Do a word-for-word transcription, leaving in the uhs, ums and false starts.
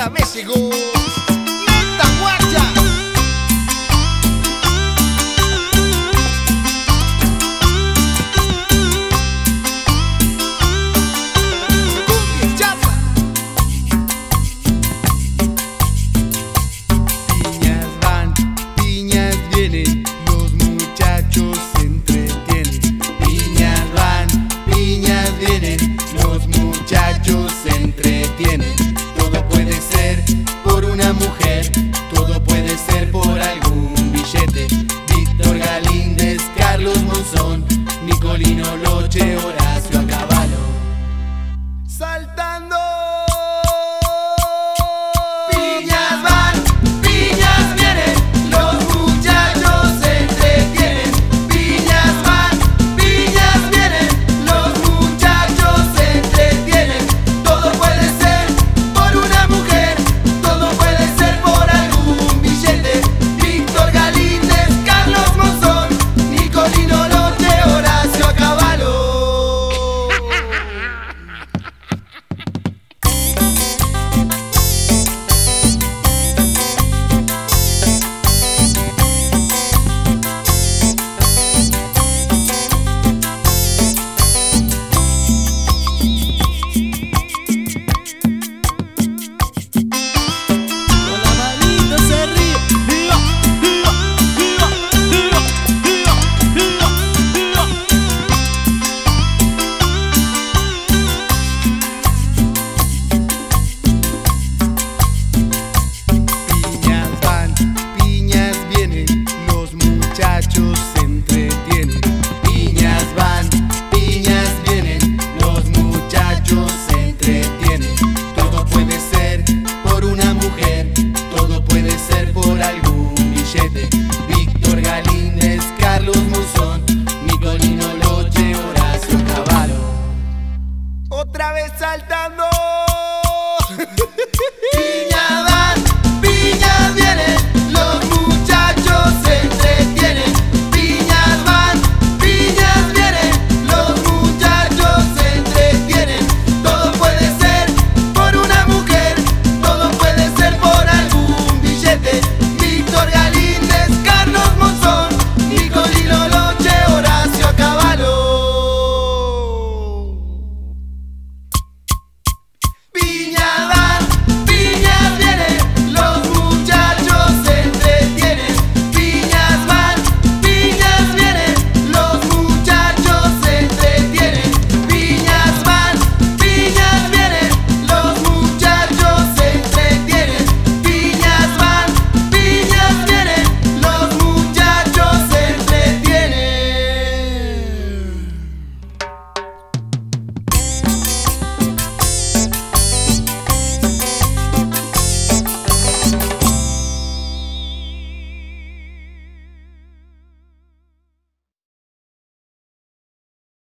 otra vez llegó Neta Guacha. Cumbia chapa. Piñas van, piñas vienen, los muchachos se entretienen. Piñas van, piñas vienen, los muchachos se entretienen. Todo puede ser por una mujer, todo puede ser por algún billete. Víctor Galíndez, Carlos Monzón, Nicolino Loche, Horacio a caballo. Saltando. Piñas van, piñas vienen, los muchachos se entretienen. Piñas van, piñas vienen, los muchachos se entretienen. Todo puede ser por una mujer, todo puede ser por algún billete. Víctor Galíndez, Carlos Monzón, Nicolino Loche, Horacio a caballo. Muchachos se entretienen. Piñas van, piñas vienen, los muchachos se entretienen. Todo puede ser por una mujer, todo puede ser por algún billete. Víctor Galíndez, Carlos Monzón, Nicolino Loche, Horacio Cavallo. Otra vez saltando. Piñas